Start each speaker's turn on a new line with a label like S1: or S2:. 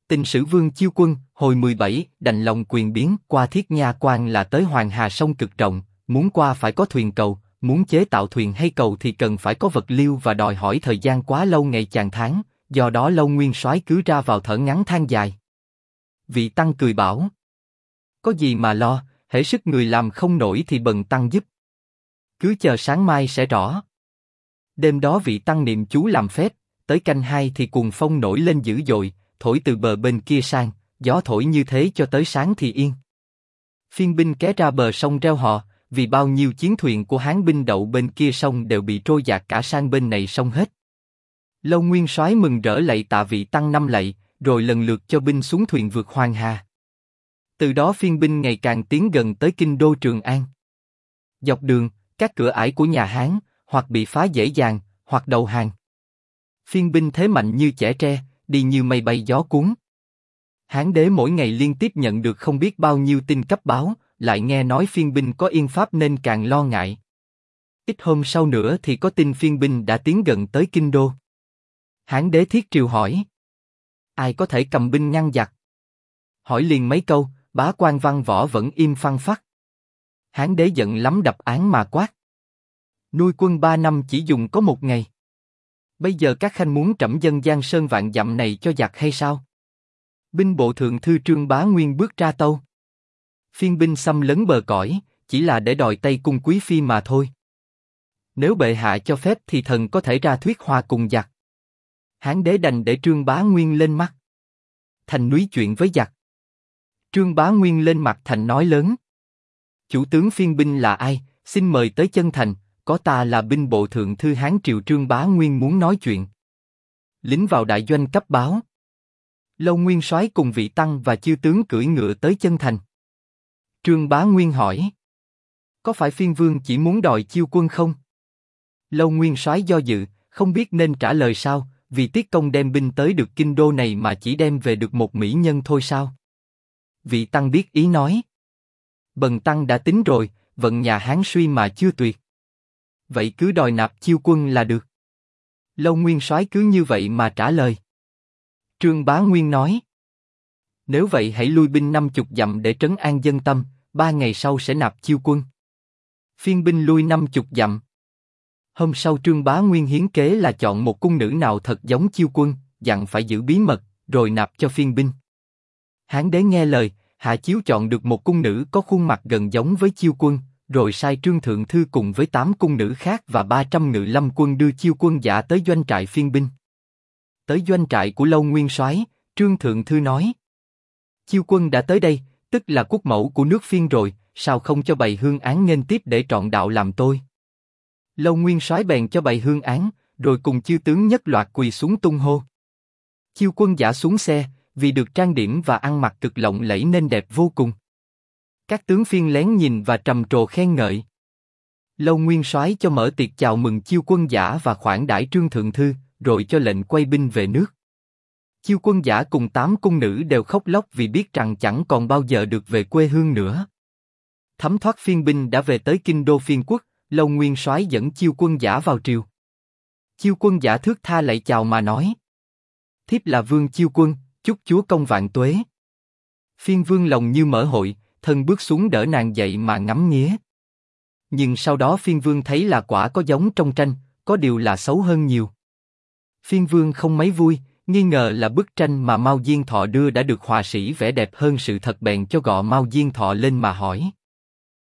S1: Tình sử Vương Chiêu Quân, hồi 17, đành lòng quyền biến, qua Thiết Nha Quan là tới Hoàng Hà sông cực rộng, muốn qua phải có thuyền cầu, muốn chế tạo thuyền hay cầu thì cần phải có vật liêu và đòi hỏi thời gian quá lâu ngày chàng tháng, do đó Lâu Nguyên Soái cứ ra vào thở ngắn than dài. Vị Tăng cười bảo: có gì mà lo, hễ sức người làm không nổi thì bần Tăng giúp. Cứ chờ sáng mai sẽ rõ. Đêm đó vị Tăng niệm chú làm phép, tới canh 2 thì cuồng phong nổi lên dữ dội, thổi từ bờ bên kia sang, gió thổi như thế cho tới sáng thì yên. Phiên binh ké ra bờ sông reo hò, vì bao nhiêu chiến thuyền của Hán binh đậu bên kia sông đều bị trôi dạt cả sang bên này sông hết. Lâu Nguyên Soái mừng rỡ lạy tạ vị Tăng 5 lạy, rồi lần lượt cho binh xuống thuyền vượt Hoàng Hà. Từ đó phiên binh ngày càng tiến gần tới kinh đô Trường An. Dọc đường, các cửa ải của nhà Hán hoặc bị phá dễ dàng, hoặc đầu hàng. Phiên binh thế mạnh như chẻ tre, đi như mây bay gió cuốn. Hán đế mỗi ngày liên tiếp nhận được không biết bao nhiêu tin cấp báo, lại nghe nói phiên binh có yên pháp nên càng lo ngại. Ít hôm sau nữa thì có tin phiên binh đã tiến gần tới kinh đô. Hán đế thiết triều hỏi: ai có thể cầm binh ngăn giặc? Hỏi liền mấy câu, bá quan văn võ vẫn im phăng phắc. Hán đế giận lắm đập án mà quát: nuôi quân 3 năm chỉ dùng có 1 ngày. Bây giờ các khanh muốn trẫm dâng Giang Sơn vạn dặm này cho giặc hay sao? Binh bộ thượng thư Trương Bá Nguyên bước ra tâu: phiên binh xâm lấn bờ cõi, chỉ là để đòi Tây cung quý phi mà thôi. Nếu bệ hạ cho phép thì thần có thể ra thuyết hòa cùng giặc. Hán đế đành để Trương Bá Nguyên lên mắt. Thành núi chuyện với giặc. Trương Bá Nguyên lên mặt thành nói lớn: chủ tướng phiên binh là ai? Xin mời tới chân thành, có ta là binh bộ thượng thư Hán triều. Trương Bá Nguyên muốn nói chuyện. Lính vào đại doanh cấp báo. Lâu Nguyên Soái cùng vị Tăng và chư tướng cưỡi ngựa tới chân thành. Trương Bá Nguyên hỏi: có phải phiên vương chỉ muốn đòi chiêu quân không? Lâu Nguyên Soái do dự, không biết nên trả lời sao, vì Tiết Công đem binh tới được kinh đô này mà chỉ đem về được một mỹ nhân thôi sao? Vị Tăng biết ý nói: bần Tăng đã tính rồi, vận nhà Hán suy mà chưa tuyệt. Vậy cứ đòi nạp chiêu quân là được. Lâu Nguyên Soái cứ như vậy mà trả lời. Trương Bá Nguyên nói: nếu vậy hãy lui binh 50 dặm để trấn an dân tâm, 3 ngày sau sẽ nạp chiêu quân. Phiên binh lui 50 dặm. Hôm sau Trương Bá Nguyên hiến kế là chọn một cung nữ nào thật giống chiêu quân, dặn phải giữ bí mật, rồi nạp cho phiên binh. Hán đế nghe lời, hạ chiếu chọn được một cung nữ có khuôn mặt gần giống với chiêu quân, rồi sai Trương Thượng Thư cùng với 8 cung nữ khác và 300 ngự lâm quân đưa chiêu quân giả tới doanh trại phiên binh. Tới doanh trại của Lâu Nguyên Soái, Trương Thượng Thư nói: chiêu quân đã tới đây, tức là quốc mẫu của nước Phiên rồi, sao không cho bày hương án nghênh tiếp để trọn đạo làm tôi? Lâu Nguyên Soái bèn cho bày hương án, rồi cùng chư tướng nhất loạt quỳ xuống tung hô. Chiêu quân giả xuống xe, vì được trang điểm và ăn mặc cực lộng lẫy nên đẹp vô cùng. Các tướng Phiên lén nhìn và trầm trồ khen ngợi. Lâu Nguyên Soái cho mở tiệc chào mừng chiêu quân giả và khoản đãi Trương Thượng Thư, rồi cho lệnh quay binh về nước. Chiêu quân giả cùng 8 cung nữ đều khóc lóc vì biết rằng chẳng còn bao giờ được về quê hương nữa. Thấm thoát phiên binh đã về tới kinh đô Phiên quốc, Lâu Nguyên Soái dẫn chiêu quân giả vào triều. Chiêu quân giả thước tha lạy chào mà nói: thiếp là Vương Chiêu Quân, chúc chúa công vạn tuế. Phiên vương lòng như mở hội, thân bước xuống đỡ nàng dậy mà ngắm nghía. Nhưng sau đó phiên vương thấy là quả có giống trong tranh, có điều là xấu hơn nhiều. Phiên vương không mấy vui, nghi ngờ là bức tranh mà Mao Diên Thọ đưa đã được họa sĩ vẽ đẹp hơn sự thật, bèn cho gọi Mao Diên Thọ lên mà hỏi: